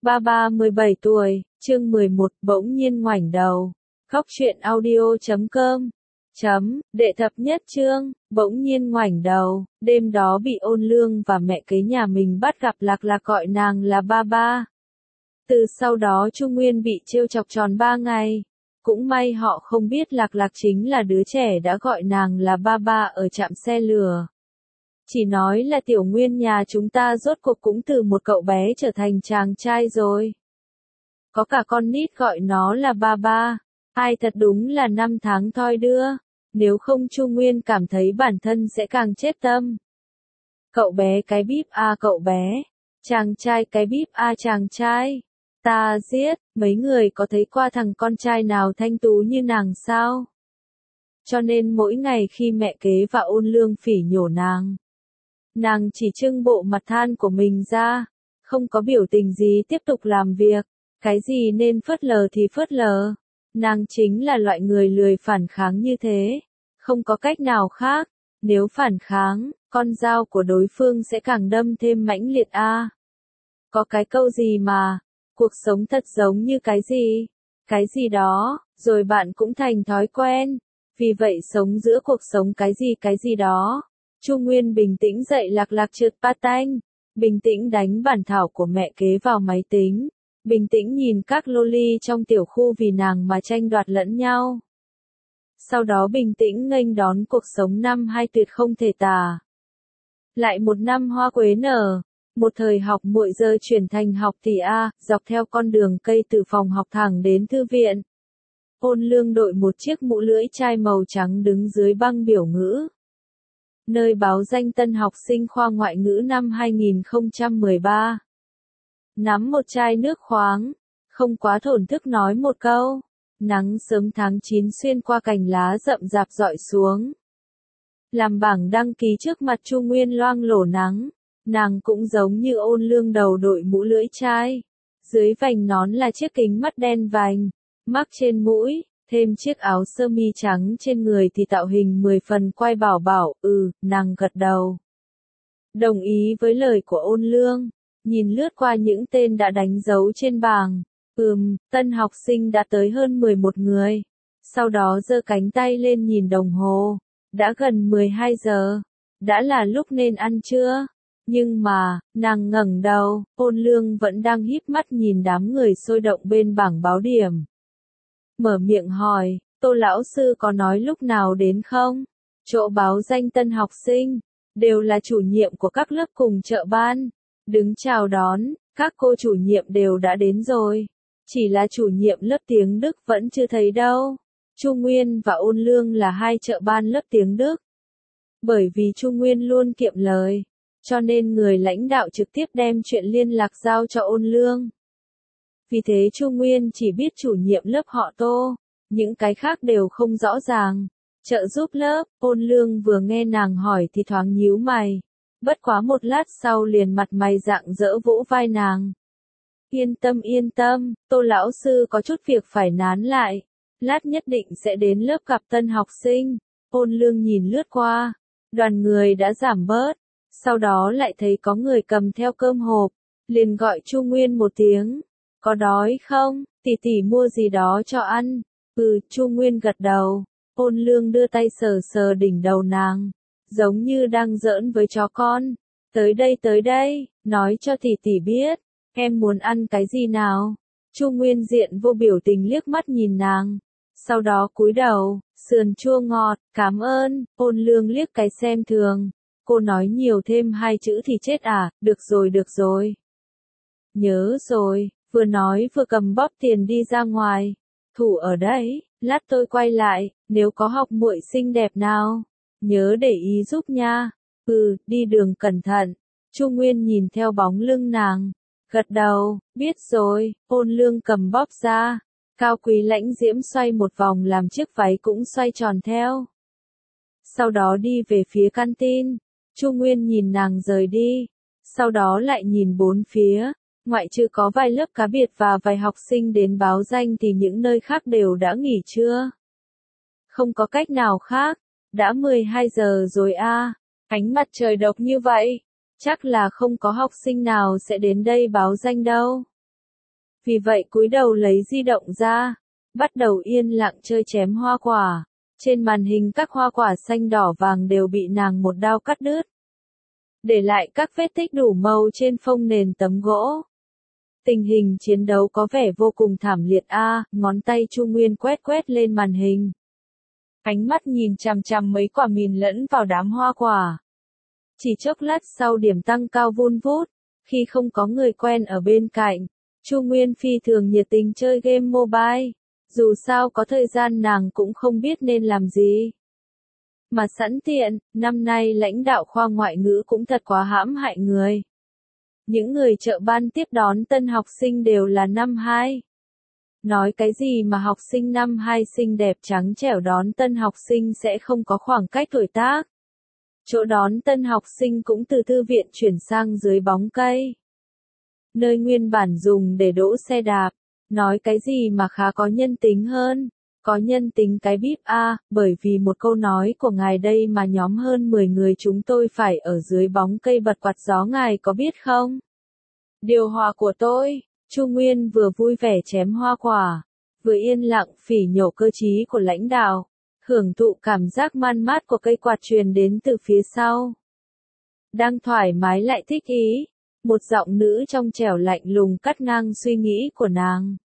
Ba ba 17 tuổi, chương 11, bỗng nhiên ngoảnh đầu. Góc truyện audio.com Đệ thập nhất chương, bỗng nhiên ngoảnh đầu, đêm đó bị Ôn Lương và mẹ kế nhà mình bắt gặp Lạc Lạc gọi nàng là ba ba. Từ sau đó Chu Nguyên bị trêu chọc tròn 3 ngày. Cũng may họ không biết Lạc Lạc chính là đứa trẻ đã gọi nàng là ba ba ở trạm xe lửa. Chỉ nói là Tiểu Nguyên nhà chúng ta rốt cuộc cũng từ một cậu bé trở thành chàng trai rồi. Có cả con nít gọi nó là ba ba. Ai thật đúng là 5 tháng thoi đưa. Nếu không Chu Nguyên cảm thấy bản thân sẽ càng chết tâm. Cậu bé cái bíp a cậu bé. Chàng trai cái bíp a chàng trai. Ta giết, mấy người có thấy qua thằng con trai nào thanh tú như nàng sao? Cho nên mỗi ngày khi mẹ kế và Ôn Lương phỉ nhổ nàng chỉ trưng bộ mặt than của mình ra, không có biểu tình gì tiếp tục làm việc, cái gì nên phớt lờ thì phớt lờ. Nàng chính là loại người lười phản kháng như thế, không có cách nào khác, nếu phản kháng, con dao của đối phương sẽ càng đâm thêm mãnh liệt a. Có cái câu gì mà, cuộc sống thật giống như cái gì đó, rồi bạn cũng thành thói quen, vì vậy sống giữa cuộc sống cái gì đó. Chu Nguyên bình tĩnh dậy Lạc Lạc trượt patin, bình tĩnh đánh bản thảo của mẹ kế vào máy tính, bình tĩnh nhìn các loli trong tiểu khu vì nàng mà tranh đoạt lẫn nhau. Sau đó bình tĩnh nghênh đón cuộc sống năm 2 tuyệt không thể tả. Lại một năm hoa quế nở, một thời học muội giờ chuyển thành học tỷ A, dọc theo con đường cây từ phòng học thẳng đến thư viện. Ôn Lương đội một chiếc mũ lưỡi chai màu trắng đứng dưới băng biểu ngữ. Nơi báo danh tân học sinh khoa ngoại ngữ năm 2013. Nắm một chai nước khoáng, không quá thổn thức nói một câu. Nắng sớm tháng 9 xuyên qua cành lá rậm rạp rọi xuống. Làm bảng đăng ký trước mặt Chu Nguyên loang lổ nắng. Nàng cũng giống như Ôn Lương đầu đội mũ lưỡi chai. Dưới vành nón là chiếc kính mắt đen vành, mắc trên mũi. Thêm chiếc áo sơ mi trắng trên người thì tạo hình 10 phần quay bảo bảo, nàng gật đầu. Đồng ý với lời của Ôn Lương, nhìn lướt qua những tên đã đánh dấu trên bảng. Tân học sinh đã tới hơn 11 người. Sau đó giơ cánh tay lên nhìn đồng hồ. Đã gần 12 giờ. Đã là lúc nên ăn trưa. Nhưng mà, nàng ngẩng đầu, Ôn Lương vẫn đang híp mắt nhìn đám người sôi động bên bảng báo điểm. Mở miệng hỏi, Tô lão sư có nói lúc nào đến không? Chỗ báo danh tân học sinh, đều là chủ nhiệm của các lớp cùng trợ ban. Đứng chào đón, các cô chủ nhiệm đều đã đến rồi. Chỉ là chủ nhiệm lớp tiếng Đức vẫn chưa thấy đâu. Chu Nguyên và Ôn Lương là 2 trợ ban lớp tiếng Đức. Bởi vì Chu Nguyên luôn kiệm lời, cho nên người lãnh đạo trực tiếp đem chuyện liên lạc giao cho Ôn Lương. Vì thế Chu Nguyên chỉ biết chủ nhiệm lớp họ Tô, những cái khác đều không rõ ràng. Trợ giúp lớp, Ôn Lương vừa nghe nàng hỏi thì thoáng nhíu mày. Bất quá một lát sau liền mặt mày rạng rỡ vỗ vai nàng. Yên tâm, Tô lão sư có chút việc phải nán lại. Lát nhất định sẽ đến lớp gặp tân học sinh. Ôn Lương nhìn lướt qua, đoàn người đã giảm bớt. Sau đó lại thấy có người cầm theo cơm hộp, liền gọi Chu Nguyên một tiếng. Có đói không, tỷ mua gì đó cho ăn. Chu Nguyên gật đầu. Ôn Lương đưa tay sờ sờ đỉnh đầu nàng, giống như đang giỡn với chó con. Tới đây, nói cho tỷ biết, em muốn ăn cái gì nào. Chu Nguyên diện vô biểu tình liếc mắt nhìn nàng, sau đó cúi đầu, sườn chua ngọt, cảm ơn. Ôn Lương liếc cái xem thường, cô nói nhiều thêm 2 chữ thì chết à, được rồi. Nhớ rồi. Vừa nói vừa cầm bóp tiền đi ra ngoài. Thủ ở đấy, lát tôi quay lại, nếu có học muội xinh đẹp nào, nhớ để ý giúp nha. Đi đường cẩn thận. Chu Nguyên nhìn theo bóng lưng nàng, gật đầu, biết rồi. Ôn Lương cầm bóp ra, cao quý lãnh diễm xoay một vòng làm chiếc váy cũng xoay tròn theo. Sau đó đi về phía canteen. Chu Nguyên nhìn nàng rời đi, sau đó lại nhìn bốn phía. Ngoại trừ có vài lớp cá biệt và vài học sinh đến báo danh thì những nơi khác đều đã nghỉ trưa. Không có cách nào khác, đã 12 giờ rồi a. Ánh mặt trời độc như vậy, chắc là không có học sinh nào sẽ đến đây báo danh đâu. Vì vậy cúi đầu lấy di động ra, bắt đầu yên lặng chơi chém hoa quả. Trên màn hình các hoa quả xanh đỏ vàng đều bị nàng một đao cắt đứt, để lại các vết tích đủ màu trên phông nền tấm gỗ. Tình hình chiến đấu có vẻ vô cùng thảm liệt ngón tay Chu Nguyên quét quét lên màn hình. Ánh mắt nhìn chằm chằm mấy quả mìn lẫn vào đám hoa quả. Chỉ chốc lát sau điểm tăng cao vun vút, khi không có người quen ở bên cạnh, Chu Nguyên phi thường nhiệt tình chơi game mobile. Dù sao có thời gian nàng cũng không biết nên làm gì. Mà sẵn tiện, năm nay lãnh đạo khoa ngoại ngữ cũng thật quá hãm hại người. Những người trợ ban tiếp đón tân học sinh đều là năm 2. Nói cái gì mà học sinh năm 2 xinh đẹp trắng trẻo đón tân học sinh sẽ không có khoảng cách tuổi tác. Chỗ đón tân học sinh cũng từ thư viện chuyển sang dưới bóng cây, nơi nguyên bản dùng để đỗ xe đạp. Nói cái gì mà khá có nhân tính hơn. Có nhân tính cái bíp bởi vì một câu nói của ngài đây mà nhóm hơn 10 người chúng tôi phải ở dưới bóng cây bật quạt gió, ngài có biết không? Điều hòa của tôi. Chu Nguyên vừa vui vẻ chém hoa quả, vừa yên lặng phỉ nhổ cơ trí của lãnh đạo, hưởng thụ cảm giác man mát của cây quạt truyền đến từ phía sau. Đang thoải mái lại thích ý, một giọng nữ trong trẻo lạnh lùng cắt ngang suy nghĩ của nàng.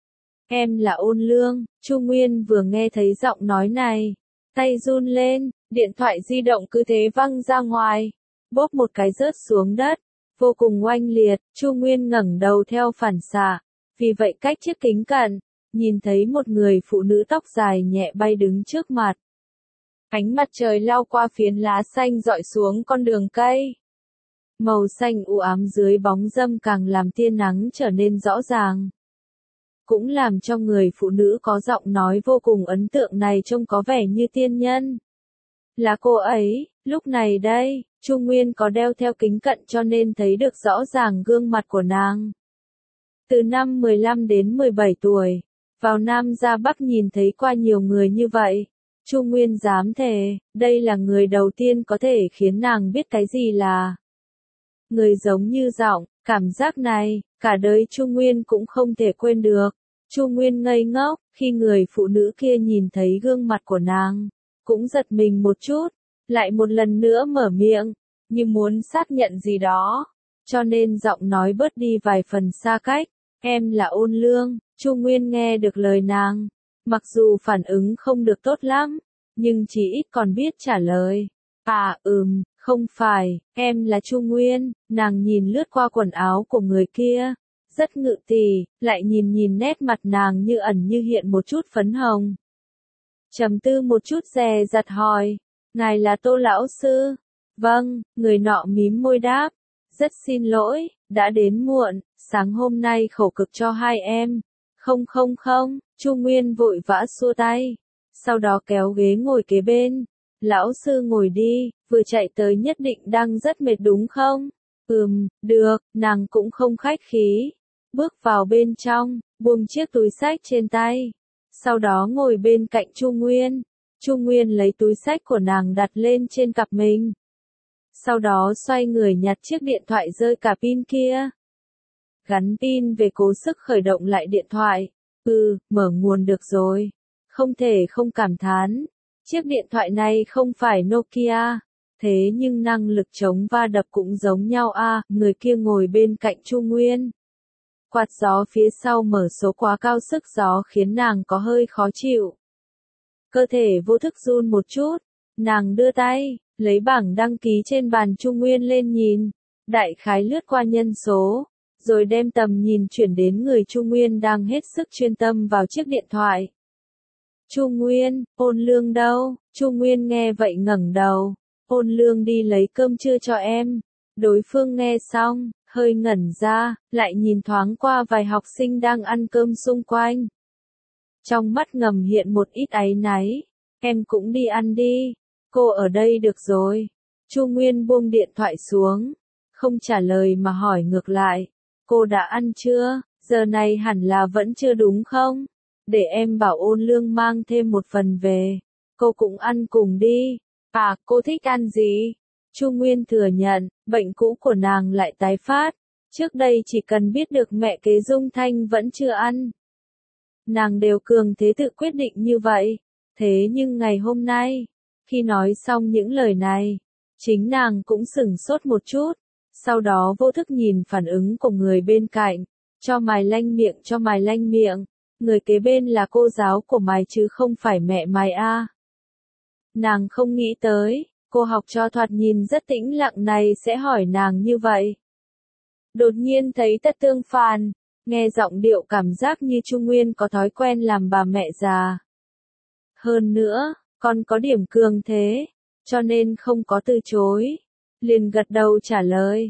Em là Ôn Lương. Chu Nguyên vừa nghe thấy giọng nói này, tay run lên, điện thoại di động cứ thế văng ra ngoài, bốp một cái rớt xuống đất, vô cùng oanh liệt. Chu Nguyên ngẩng đầu theo phản xạ, vì vậy cách chiếc kính cận, nhìn thấy một người phụ nữ tóc dài nhẹ bay đứng trước mặt. Ánh mặt trời lao qua phiến lá xanh rọi xuống con đường cây. Màu xanh u ám dưới bóng râm càng làm tia nắng trở nên rõ ràng. Cũng làm cho người phụ nữ có giọng nói vô cùng ấn tượng này trông có vẻ như tiên nhân. Là cô ấy. Lúc này đây, Chu Nguyên có đeo theo kính cận cho nên thấy được rõ ràng gương mặt của nàng. Từ năm 15 đến 17 tuổi, vào Nam ra Bắc nhìn thấy qua nhiều người như vậy. Chu Nguyên dám thề, đây là người đầu tiên có thể khiến nàng biết cái gì là người giống như giọng. Cảm giác này, cả đời Chu Nguyên cũng không thể quên được. Chu Nguyên ngây ngốc, khi người phụ nữ kia nhìn thấy gương mặt của nàng, cũng giật mình một chút, lại một lần nữa mở miệng, như muốn xác nhận gì đó, cho nên giọng nói bớt đi vài phần xa cách. Em là Ôn Lương. Chu Nguyên nghe được lời nàng, mặc dù phản ứng không được tốt lắm, nhưng chỉ ít còn biết trả lời. Không phải, em là Chu Nguyên. Nàng nhìn lướt qua quần áo của người kia, rất ngự tỉ, lại nhìn nét mặt nàng như ẩn như hiện một chút phấn hồng. Trầm tư một chút dè dặt hỏi, ngài là Tô lão sư? Vâng, người nọ mím môi đáp, rất xin lỗi, đã đến muộn, sáng hôm nay khổ cực cho hai em. Không, Chu Nguyên vội vã xua tay, sau đó kéo ghế ngồi kế bên. Lão sư ngồi đi, vừa chạy tới nhất định đang rất mệt đúng không? Được, nàng cũng không khách khí. Bước vào bên trong, buông chiếc túi xách trên tay. Sau đó ngồi bên cạnh Chu Nguyên. Chu Nguyên lấy túi xách của nàng đặt lên trên cặp mình. Sau đó xoay người nhặt chiếc điện thoại rơi cả pin kia. Gắn pin về cố sức khởi động lại điện thoại. Mở nguồn được rồi. Không thể không cảm thán. Chiếc điện thoại này không phải Nokia, thế nhưng năng lực chống va đập cũng giống nhau người kia ngồi bên cạnh Chu Nguyên. Quạt gió phía sau mở số quá cao, sức gió khiến nàng có hơi khó chịu. Cơ thể vô thức run một chút, nàng đưa tay, lấy bảng đăng ký trên bàn Chu Nguyên lên nhìn, đại khái lướt qua nhân số, rồi đem tầm nhìn chuyển đến người Chu Nguyên đang hết sức chuyên tâm vào chiếc điện thoại. Chu Nguyên, Ôn Lương đâu? Chu Nguyên nghe vậy ngẩng đầu. Ôn Lương đi lấy cơm trưa cho em. Đối phương nghe xong, hơi ngẩn ra, lại nhìn thoáng qua vài học sinh đang ăn cơm xung quanh. Trong mắt ngầm hiện một ít áy náy. Em cũng đi ăn đi. Cô ở đây được rồi. Chu Nguyên buông điện thoại xuống, không trả lời mà hỏi ngược lại. Cô đã ăn chưa? Giờ này hẳn là vẫn chưa đúng không? Để em bảo Ôn Lương mang thêm một phần về. Cô cũng ăn cùng đi. Cô thích ăn gì? Chu Nguyên thừa nhận, bệnh cũ của nàng lại tái phát. Trước đây chỉ cần biết được mẹ kế Dung Thanh vẫn chưa ăn, nàng đều cường thế tự quyết định như vậy. Thế nhưng ngày hôm nay, khi nói xong những lời này, chính nàng cũng sửng sốt một chút, sau đó vô thức nhìn phản ứng của người bên cạnh, cho mày lanh miệng, người kế bên là cô giáo của mày chứ không phải mẹ mày a. Nàng không nghĩ tới, cô học trò thoạt nhìn rất tĩnh lặng này sẽ hỏi nàng như vậy. Đột nhiên thấy Tất Tương Phàn, nghe giọng điệu cảm giác như Trung Nguyên có thói quen làm bà mẹ già. Hơn nữa, còn có điểm cường thế, cho nên không có từ chối. Liền gật đầu trả lời,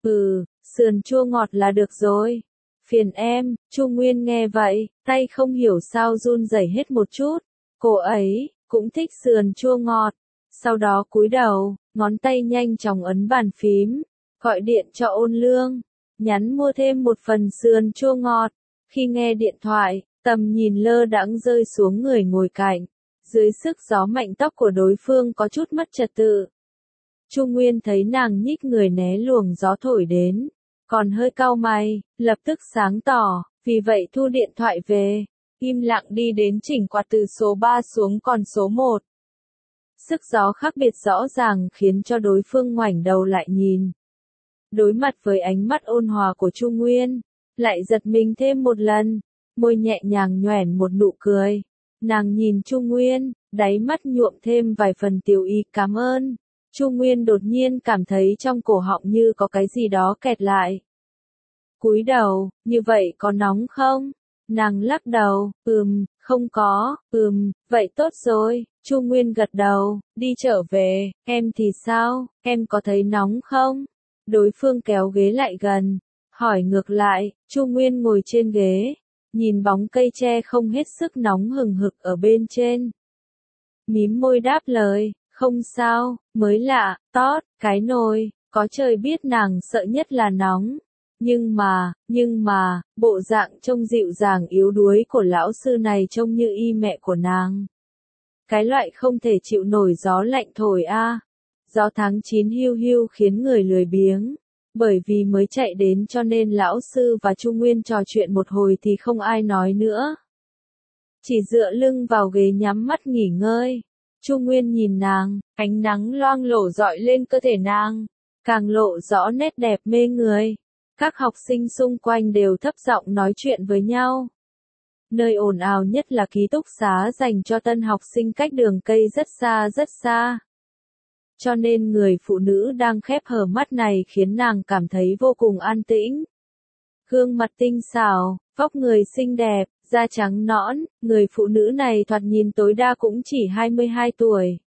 sườn chua ngọt là được rồi. Phiền em, Trung Nguyên nghe vậy, tay không hiểu sao run rẩy hết một chút. Cô ấy, cũng thích sườn chua ngọt. Sau đó cúi đầu, ngón tay nhanh chóng ấn bàn phím, gọi điện cho Ôn Lương, nhắn mua thêm một phần sườn chua ngọt. Khi nghe điện thoại, tầm nhìn lơ đãng rơi xuống người ngồi cạnh. Dưới sức gió mạnh tóc của đối phương có chút mất trật tự. Trung Nguyên thấy nàng nhích người né luồng gió thổi đến, còn hơi cau mày, lập tức sáng tỏ, vì vậy thu điện thoại về, im lặng đi đến chỉnh quạt từ số 3 xuống còn số 1. Sức gió khác biệt rõ ràng khiến cho đối phương ngoảnh đầu lại nhìn. Đối mặt với ánh mắt ôn hòa của Trung Nguyên, lại giật mình thêm một lần, môi nhẹ nhàng nhoẻn một nụ cười. Nàng nhìn Trung Nguyên, đáy mắt nhuộm thêm vài phần tiểu ý cảm ơn. Trung Nguyên đột nhiên cảm thấy trong cổ họng như có cái gì đó kẹt lại. Cúi đầu, như vậy có nóng không? Nàng lắc đầu, không có, vậy tốt rồi. Trung Nguyên gật đầu, đi trở về, em thì sao, em có thấy nóng không? Đối phương kéo ghế lại gần, hỏi ngược lại. Trung Nguyên ngồi trên ghế, nhìn bóng cây tre không hết sức nóng hừng hực ở bên trên. Mím môi đáp lời, không sao, mới lạ, cái nồi, có trời biết nàng sợ nhất là nóng. Nhưng mà, bộ dạng trông dịu dàng yếu đuối của lão sư này trông như y mẹ của nàng. Cái loại không thể chịu nổi gió lạnh thổi a. Gió tháng 9 hiu hiu khiến người lười biếng. Bởi vì mới chạy đến cho nên lão sư và Trung Nguyên trò chuyện một hồi thì không ai nói nữa. Chỉ dựa lưng vào ghế nhắm mắt nghỉ ngơi. Trung Nguyên nhìn nàng, ánh nắng loang lổ rọi lên cơ thể nàng, càng lộ rõ nét đẹp mê người. Các học sinh xung quanh đều thấp giọng nói chuyện với nhau. Nơi ồn ào nhất là ký túc xá dành cho tân học sinh cách đường cây rất xa. Cho nên người phụ nữ đang khép hờ mắt này khiến nàng cảm thấy vô cùng an tĩnh. Gương mặt tinh xảo, vóc người xinh đẹp, da trắng nõn, người phụ nữ này thoạt nhìn tối đa cũng chỉ 22 tuổi.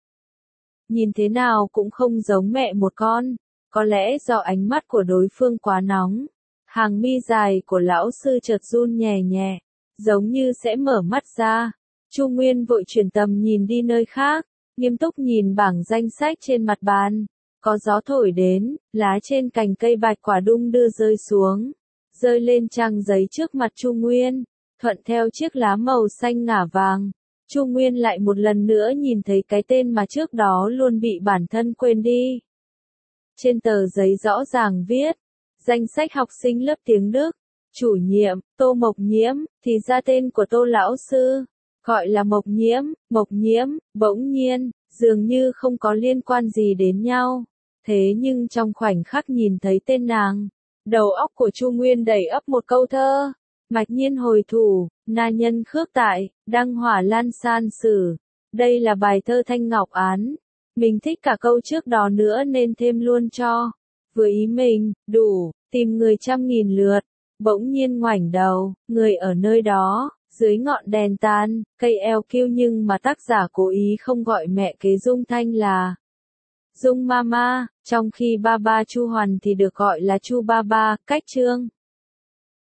Nhìn thế nào cũng không giống mẹ một con, có lẽ do ánh mắt của đối phương quá nóng. Hàng mi dài của lão sư chợt run nhẹ nhẹ, giống như sẽ mở mắt ra. Trung Nguyên vội chuyển tầm nhìn đi nơi khác, nghiêm túc nhìn bảng danh sách trên mặt bàn. Có gió thổi đến, lá trên cành cây bạch quả đung đưa rơi xuống, rơi lên trang giấy trước mặt Trung Nguyên, thuận theo chiếc lá màu xanh ngả vàng. Trung Nguyên lại một lần nữa nhìn thấy cái tên mà trước đó luôn bị bản thân quên đi. Trên tờ giấy rõ ràng viết, danh sách học sinh lớp tiếng Đức, chủ nhiệm, Tô Mộc Nhiễm, thì ra tên của Tô lão sư, gọi là Mộc Nhiễm, bỗng nhiên, dường như không có liên quan gì đến nhau. Thế nhưng trong khoảnh khắc nhìn thấy tên nàng, đầu óc của Chu Nguyên đầy ắp một câu thơ. Mạch nhiên hồi thủ, na nhân khước tại, đăng hỏa lan san sử. Đây là bài thơ Thanh Ngọc Án. Mình thích cả câu trước đó nữa nên thêm luôn cho. Vừa ý mình, đủ, tìm người 100.000 lượt. Bỗng nhiên ngoảnh đầu, người ở nơi đó, dưới ngọn đèn tan, cây eo kêu nhưng mà tác giả cố ý không gọi mẹ kế Dung Thanh là Dung Mama, trong khi ba Chu Hoàn thì được gọi là Chu Ba. Cách chương